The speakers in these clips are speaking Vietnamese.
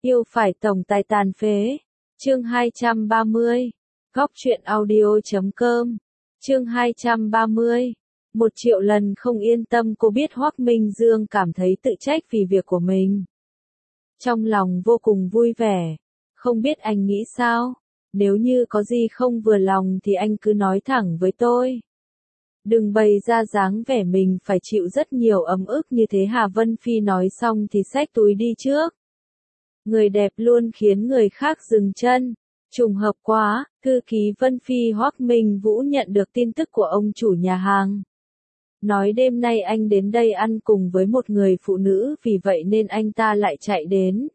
Yêu phải tổng tài tàn phế. Chương 230. Góc truyện audio.com. Chương 230. 1.000.000 lần không yên tâm. Cô biết Hoắc Minh Dương cảm thấy tự trách vì việc của mình. Trong lòng vô cùng vui vẻ. Không biết anh nghĩ sao? Nếu như có gì không vừa lòng thì anh cứ nói thẳng với tôi. Đừng bày ra dáng vẻ mình phải chịu rất nhiều ấm ức như thế. Hà Vân Phi nói xong thì xách túi đi trước. Người đẹp luôn khiến người khác dừng chân. Trùng hợp quá, thư ký Vân Phi Hoắc Minh Vũ nhận được tin tức của ông chủ nhà hàng. Nói đêm nay anh đến đây ăn cùng với một người phụ nữ, vì vậy nên anh ta lại chạy đến.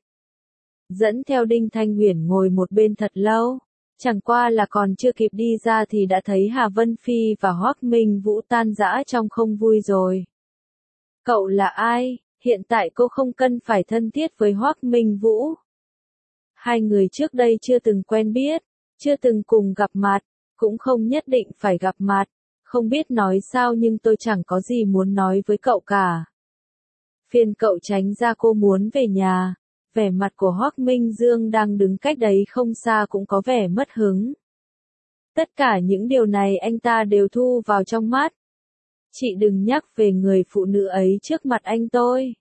Dẫn theo Đinh Thanh Uyển ngồi một bên thật lâu. Chẳng qua là còn chưa kịp đi ra thì đã thấy Hà Vân Phi và Hoắc Minh Vũ tan rã trong không vui rồi. Cậu là ai? Hiện tại cô không cần phải thân thiết với Hoắc Minh Vũ. Hai người trước đây chưa từng quen biết, chưa từng cùng gặp mặt, cũng không nhất định phải gặp mặt. Không biết nói sao nhưng tôi chẳng có gì muốn nói với cậu cả. Phiền cậu tránh ra, cô muốn về nhà. Vẻ mặt của Hoắc Minh Dương đang đứng cách đấy không xa cũng có vẻ mất hứng. Tất cả những điều này anh ta đều thu vào trong mắt. Chị đừng nhắc về người phụ nữ ấy trước mặt anh tôi.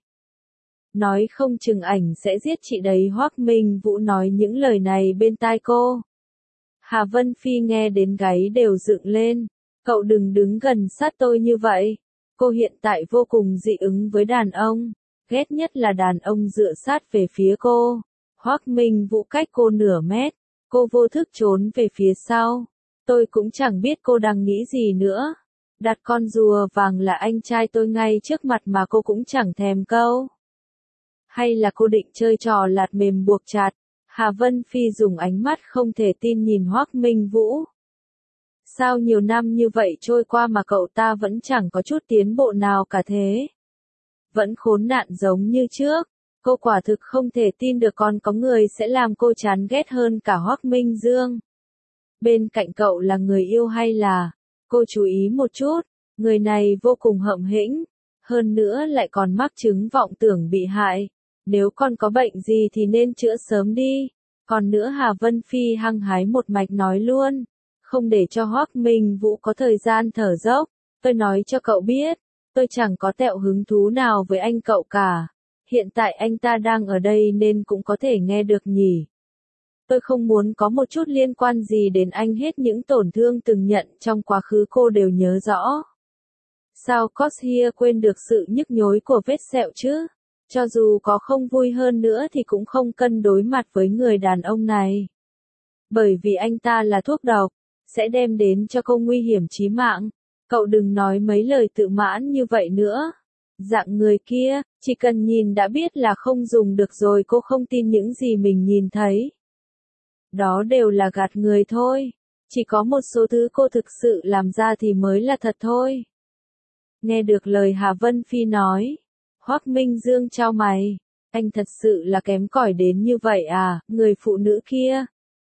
Nói không chừng ảnh sẽ giết chị đấy. Hoắc Minh Vũ nói những lời này bên tai cô. Hà Vân Phi nghe đến gáy đều dựng lên. Cậu đừng đứng gần sát tôi như vậy. Cô hiện tại vô cùng dị ứng với đàn ông. Ghét nhất là đàn ông dựa sát về phía cô. Hoắc Minh Vũ cách cô nửa mét. Cô vô thức trốn về phía sau. Tôi cũng chẳng biết cô đang nghĩ gì nữa. Đặt con rùa vàng là anh trai tôi ngay trước mặt mà cô cũng chẳng thèm câu. Hay là cô định chơi trò lạt mềm buộc chặt? Hà Vân Phi dùng ánh mắt không thể tin nhìn Hoắc Minh Vũ. Sao nhiều năm như vậy trôi qua mà cậu ta vẫn chẳng có chút tiến bộ nào cả thế? Vẫn khốn nạn giống như trước. Cô quả thực không thể tin được còn có người sẽ làm cô chán ghét hơn cả Hoắc Minh Dương. Bên cạnh cậu là người yêu hay là... Cô chú ý một chút, người này vô cùng hậm hĩnh. Hơn nữa lại còn mắc chứng vọng tưởng bị hại. Nếu con có bệnh gì thì nên chữa sớm đi. Còn nữa Hà Vân Phi hăng hái một mạch nói luôn. Không để cho Hoắc Minh Vũ có thời gian thở dốc. Tôi nói cho cậu biết. Tôi chẳng có tẹo hứng thú nào với anh cậu cả. Hiện tại anh ta đang ở đây nên cũng có thể nghe được nhỉ. Tôi không muốn có một chút liên quan gì đến anh, hết những tổn thương từng nhận trong quá khứ cô đều nhớ rõ. Sao Cosia quên được sự nhức nhối của vết sẹo chứ? Cho dù có không vui hơn nữa thì cũng không cần đối mặt với người đàn ông này. Bởi vì anh ta là thuốc độc, sẽ đem đến cho cô nguy hiểm chí mạng. Cậu đừng nói mấy lời tự mãn như vậy nữa. Dạng người kia, chỉ cần nhìn đã biết là không dùng được rồi. Cô không tin những gì mình nhìn thấy. Đó đều là gạt người thôi. Chỉ có một số thứ cô thực sự làm ra thì mới là thật thôi. Nghe được lời Hà Vân Phi nói, Hoắc Minh Dương chau mày. Anh thật sự là kém cỏi đến như vậy à? Người phụ nữ kia.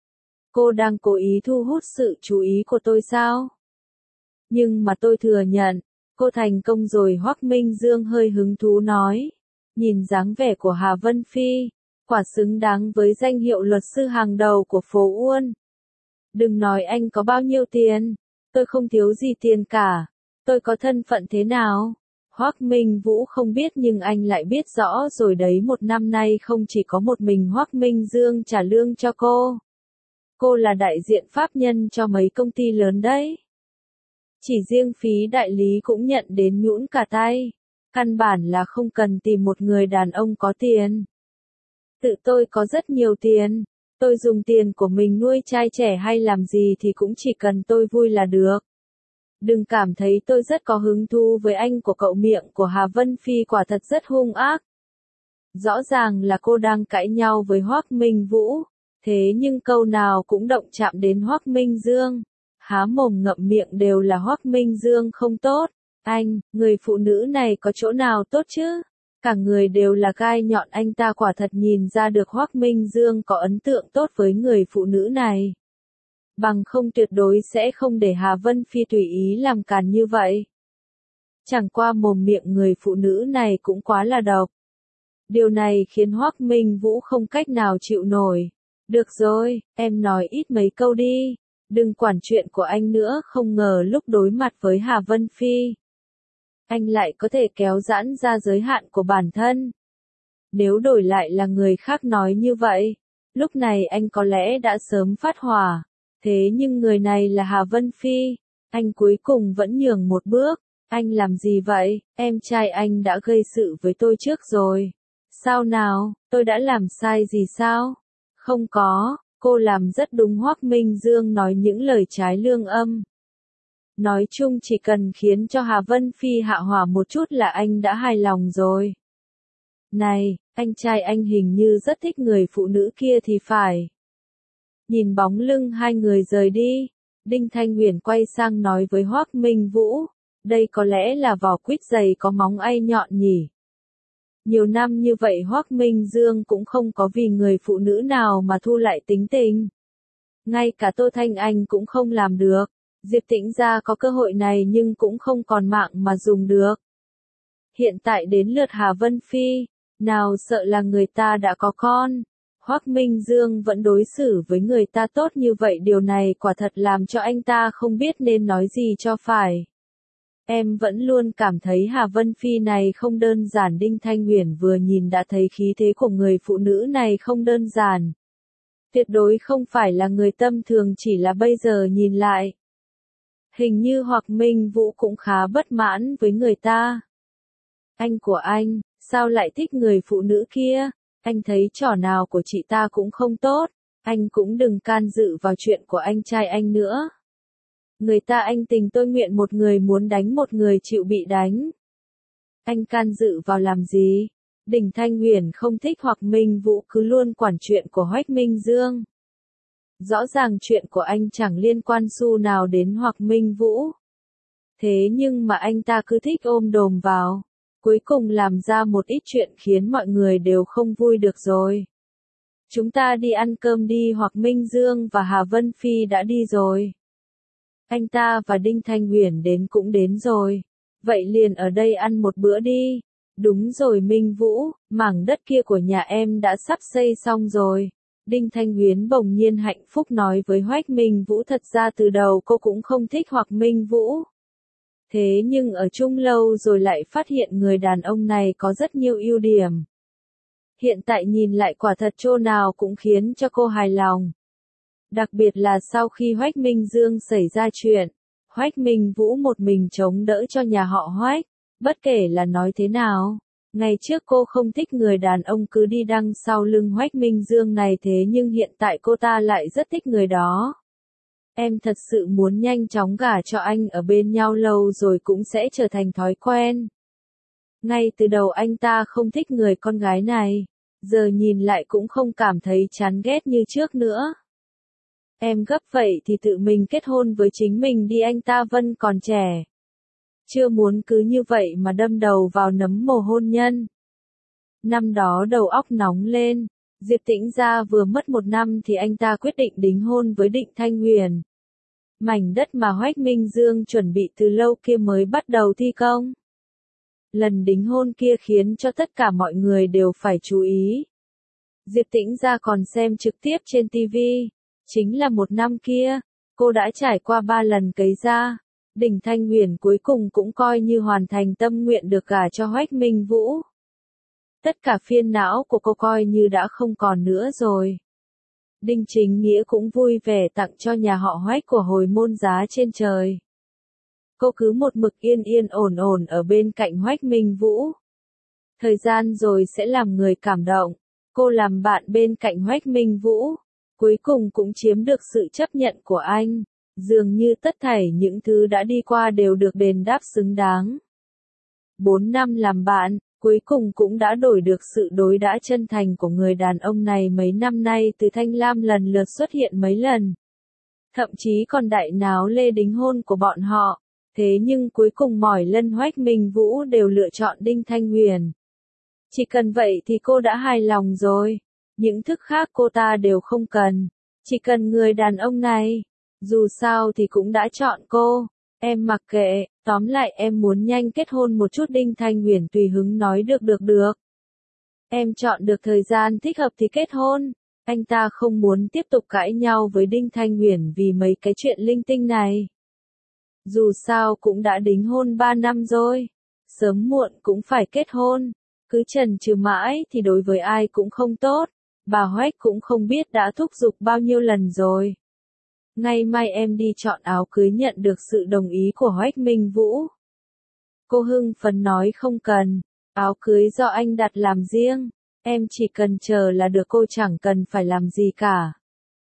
Cô đang cố ý thu hút sự chú ý của tôi sao? Nhưng mà tôi thừa nhận, cô thành công rồi. Hoắc Minh Dương hơi hứng thú nói. Nhìn dáng vẻ của Hà Vân Phi, quả xứng đáng với danh hiệu luật sư hàng đầu của phố Uôn. Đừng nói anh có bao nhiêu tiền, tôi không thiếu gì tiền cả. Tôi có thân phận thế nào? Hoắc Minh Vũ không biết nhưng anh lại biết rõ rồi đấy. Một năm nay không chỉ có một mình Hoắc Minh Dương trả lương cho cô. Cô là đại diện pháp nhân cho mấy công ty lớn đấy. Chỉ riêng phí đại lý cũng nhận đến nhũn cả tay. Căn bản là không cần tìm một người đàn ông có tiền. Tự tôi có rất nhiều tiền. Tôi dùng tiền của mình nuôi trai trẻ hay làm gì thì cũng chỉ cần tôi vui là được. Đừng cảm thấy tôi rất có hứng thú với anh của cậu. Miệng của Hà Vân Phi quả thật rất hung ác. Rõ ràng là cô đang cãi nhau với Hoắc Minh Vũ. Thế nhưng câu nào cũng động chạm đến Hoắc Minh Dương. Há mồm ngậm miệng đều là Hoắc Minh Dương không tốt. Anh, người phụ nữ này có chỗ nào tốt chứ? Cả người đều là gai nhọn. Anh ta quả thật nhìn ra được Hoắc Minh Dương có ấn tượng tốt với người phụ nữ này. Bằng không tuyệt đối sẽ không để Hà Vân Phi tùy ý làm càn như vậy. Chẳng qua mồm miệng người phụ nữ này cũng quá là độc. Điều này khiến Hoắc Minh Vũ không cách nào chịu nổi. Được rồi, em nói ít mấy câu đi. Đừng quản chuyện của anh nữa, không ngờ lúc đối mặt với Hà Vân Phi, anh lại có thể kéo giãn ra giới hạn của bản thân. Nếu đổi lại là người khác nói như vậy, lúc này anh có lẽ đã sớm phát hỏa. Thế nhưng người này là Hà Vân Phi, anh cuối cùng vẫn nhường một bước. Anh làm gì vậy? Em trai anh đã gây sự với tôi trước rồi. Sao nào, tôi đã làm sai gì sao? Không có, cô làm rất đúng. Hoắc Minh Dương nói những lời trái lương âm. Nói chung chỉ cần khiến cho Hà Vân Phi hạ hỏa một chút là anh đã hài lòng rồi. Này, anh trai anh hình như rất thích người phụ nữ kia thì phải. Nhìn bóng lưng hai người rời đi, Đinh Thanh Huyền quay sang nói với Hoắc Minh Vũ, đây có lẽ là vỏ quýt dày có móng ay nhọn nhỉ. Nhiều năm như vậy Hoắc Minh Dương cũng không có vì người phụ nữ nào mà thu lại tính tình. Ngay cả Tô Thanh Anh cũng không làm được. Diệp Tĩnh Gia có cơ hội này nhưng cũng không còn mạng mà dùng được. Hiện tại đến lượt Hà Vân Phi, nào sợ là người ta đã có con. Hoắc Minh Dương vẫn đối xử với người ta tốt như vậy, điều này quả thật làm cho anh ta không biết nên nói gì cho phải. Em vẫn luôn cảm thấy Hà Vân Phi này không đơn giản. Đinh Thanh Huyền vừa nhìn đã thấy khí thế của người phụ nữ này không đơn giản. Tuyệt đối không phải là người tâm thường, chỉ là bây giờ nhìn lại. Hình như Hoắc Minh Vũ cũng khá bất mãn với người ta. Anh của anh, sao lại thích người phụ nữ kia? Anh thấy trò nào của chị ta cũng không tốt. Anh cũng đừng can dự vào chuyện của anh trai anh nữa. Người ta anh tình tôi nguyện, một người muốn đánh một người chịu bị đánh. Anh can dự vào làm gì? Đinh Thanh Huyền không thích Hoắc Minh Vũ cứ luôn quản chuyện của Hoắc Minh Dương. Rõ ràng chuyện của anh chẳng liên quan xu nào đến Hoắc Minh Vũ. Thế nhưng mà anh ta cứ thích ôm đồm vào. Cuối cùng làm ra một ít chuyện khiến mọi người đều không vui được rồi. Chúng ta đi ăn cơm đi. Hoắc Minh Dương và Hà Vân Phi đã đi rồi. Anh ta và Đinh Thanh Huyền đến cũng đến rồi. Vậy liền ở đây ăn một bữa đi. Đúng rồi Minh Vũ, mảng đất kia của nhà em đã sắp xây xong rồi. Đinh Thanh Huyền bỗng nhiên hạnh phúc nói với Hoắc Minh Vũ, thật ra từ đầu cô cũng không thích Hoắc Minh Vũ. Thế nhưng ở chung lâu rồi lại phát hiện người đàn ông này có rất nhiều ưu điểm. Hiện tại nhìn lại quả thật chỗ nào cũng khiến cho cô hài lòng. Đặc biệt là sau khi Hoắc Minh Dương xảy ra chuyện, Hoắc Minh Vũ một mình chống đỡ cho nhà họ Hoắc. Bất kể là nói thế nào, ngày trước cô không thích người đàn ông cứ đi đằng sau lưng Hoắc Minh Dương này, thế nhưng hiện tại cô ta lại rất thích người đó. Em thật sự muốn nhanh chóng gả cho anh, ở bên nhau lâu rồi cũng sẽ trở thành thói quen. Ngay từ đầu anh ta không thích người con gái này, giờ nhìn lại cũng không cảm thấy chán ghét như trước nữa. Em gấp vậy thì tự mình kết hôn với chính mình đi, anh ta vẫn còn trẻ. Chưa muốn cứ như vậy mà đâm đầu vào nấm mồ hôn nhân. Năm đó đầu óc nóng lên, Diệp Tĩnh Gia vừa mất 1 năm thì anh ta quyết định đính hôn với Đinh Thanh Huyền. Mảnh đất mà Hoắc Minh Dương chuẩn bị từ lâu kia mới bắt đầu thi công. Lần đính hôn kia khiến cho tất cả mọi người đều phải chú ý. Diệp Tĩnh Gia còn xem trực tiếp trên TV. Chính là 1 năm kia, cô đã trải qua 3 lần cấy ra. Đinh Thanh Huyền cuối cùng cũng coi như hoàn thành tâm nguyện được gả cho Hoắc Minh Vũ. Tất cả phiền não của cô coi như đã không còn nữa rồi. Đinh Chính Nghĩa cũng vui vẻ tặng cho nhà họ Hoắc của hồi môn giá trên trời. Cô cứ một mực yên yên ổn ổn ở bên cạnh Hoắc Minh Vũ. Thời gian rồi sẽ làm người cảm động. Cô làm bạn bên cạnh Hoắc Minh Vũ, cuối cùng cũng chiếm được sự chấp nhận của anh. Dường như tất thảy những thứ đã đi qua đều được đền đáp xứng đáng. 4 năm làm bạn, cuối cùng cũng đã đổi được sự đối đãi chân thành của người đàn ông này. Mấy năm nay từ Thanh Lam lần lượt xuất hiện mấy lần. Thậm chí còn đại náo lê đính hôn của bọn họ. Thế nhưng cuối cùng mỏi lân Hoắc Minh Vũ đều lựa chọn Đinh Thanh Huyền. Chỉ cần vậy thì cô đã hài lòng rồi. Những thứ khác cô ta đều không cần. Chỉ cần người đàn ông này. Dù sao thì cũng đã chọn cô. Em mặc kệ, tóm lại em muốn nhanh kết hôn một chút. Đinh Thanh Huyền tùy hứng nói được. Em chọn được thời gian thích hợp thì kết hôn. Anh ta không muốn tiếp tục cãi nhau với Đinh Thanh Uyển vì mấy cái chuyện linh tinh này. Dù sao cũng đã đính hôn 3 năm rồi. Sớm muộn cũng phải kết hôn. Cứ chần chừ mãi thì đối với ai cũng không tốt. Bà Hoách cũng không biết đã thúc giục bao nhiêu lần rồi. Ngày mai em đi chọn áo cưới nhận được sự đồng ý của Hoách Minh Vũ. Cô hưng phấn nói không cần. Áo cưới do anh đặt làm riêng. Em chỉ cần chờ là được, cô chẳng cần phải làm gì cả.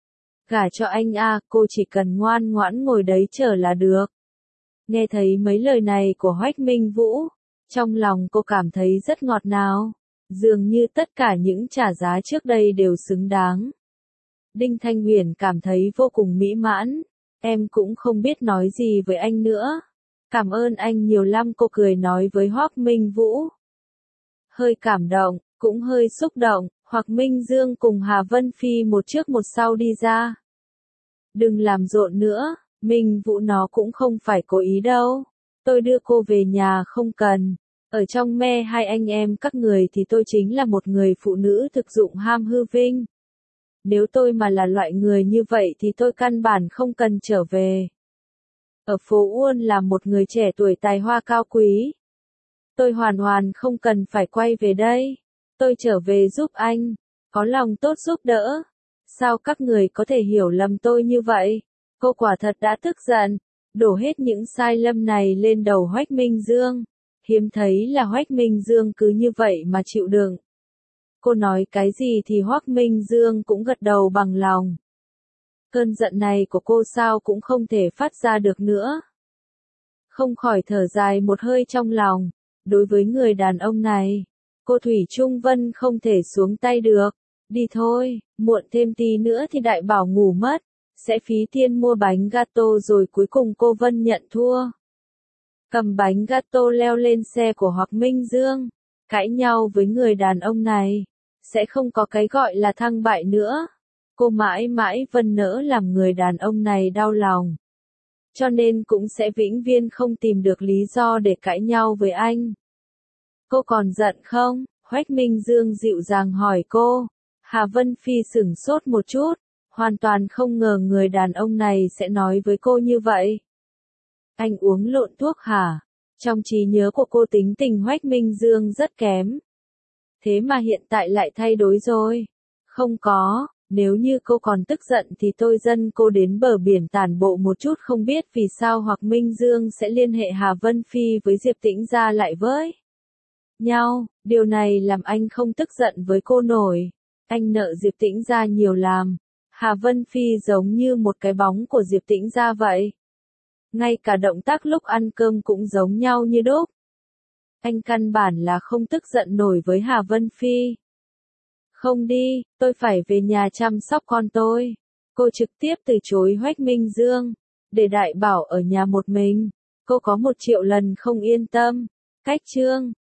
Gả cho anh à, cô chỉ cần ngoan ngoãn ngồi đấy chờ là được. Nghe thấy mấy lời này của Hoách Minh Vũ, trong lòng cô cảm thấy rất ngọt ngào. Dường như tất cả những trả giá trước đây đều xứng đáng. Đinh Thanh Uyển cảm thấy vô cùng mỹ mãn. Em cũng không biết nói gì với anh nữa. Cảm ơn anh nhiều lắm, cô cười nói với Hoắc Minh Vũ. Hơi cảm động, cũng hơi xúc động, Hoắc Minh Dương cùng Hà Vân Phi một trước một sau đi ra. Đừng làm rộn nữa, Minh Vũ nó cũng không phải cố ý đâu. Tôi đưa cô về nhà không cần. Ở trong me hai anh em các người thì tôi chính là một người phụ nữ thực dụng ham hư vinh. Nếu tôi mà là loại người như vậy thì tôi căn bản không cần trở về. Ở phố Uôn là một người trẻ tuổi tài hoa cao quý. Tôi hoàn toàn không cần phải quay về đây. Tôi trở về giúp anh. Có lòng tốt giúp đỡ. Sao các người có thể hiểu lầm tôi như vậy? Cô quả thật đã tức giận. Đổ hết những sai lầm này lên đầu Hoách Minh Dương. Hiếm thấy là Hoách Minh Dương cứ như vậy mà chịu đựng. Cô nói cái gì thì Hoắc Minh Dương cũng gật đầu bằng lòng. Cơn giận này của cô sao cũng không thể phát ra được nữa. Không khỏi thở dài một hơi trong lòng. Đối với người đàn ông này, cô Thủy Trung Vân không thể xuống tay được. Đi thôi, muộn thêm tí nữa thì Đại Bảo ngủ mất. Sẽ phí tiền mua bánh gato rồi cuối cùng cô Vân nhận thua. Cầm bánh gato leo lên xe của Hoắc Minh Dương. Cãi nhau với người đàn ông này. Sẽ không có cái gọi là thăng bại nữa. Cô mãi mãi Vân nỡ làm người đàn ông này đau lòng. Cho nên cũng sẽ vĩnh viễn không tìm được lý do để cãi nhau với anh. Cô còn giận không? Hoách Minh Dương dịu dàng hỏi cô. Hà Vân Phi sửng sốt một chút. Hoàn toàn không ngờ người đàn ông này sẽ nói với cô như vậy. Anh uống lộn thuốc hả? Trong trí nhớ của cô tính tình Hoách Minh Dương rất kém. Thế mà hiện tại lại thay đổi rồi. Không có, nếu như cô còn tức giận thì tôi dẫn cô đến bờ biển tản bộ một chút, không biết vì sao Hoắc Minh Dương sẽ liên hệ Hà Vân Phi với Diệp Tĩnh Gia lại với nhau. Điều này làm anh không tức giận với cô nổi. Anh nợ Diệp Tĩnh Gia nhiều làm. Hà Vân Phi giống như một cái bóng của Diệp Tĩnh Gia vậy. Ngay cả động tác lúc ăn cơm cũng giống nhau như đúc. Anh căn bản là không tức giận nổi với Hà Vân Phi. Không đi, tôi phải về nhà chăm sóc con tôi. Cô trực tiếp từ chối Hoách Minh Dương. Để Đại Bảo ở nhà một mình. Cô có 1 triệu lần không yên tâm. Cách chương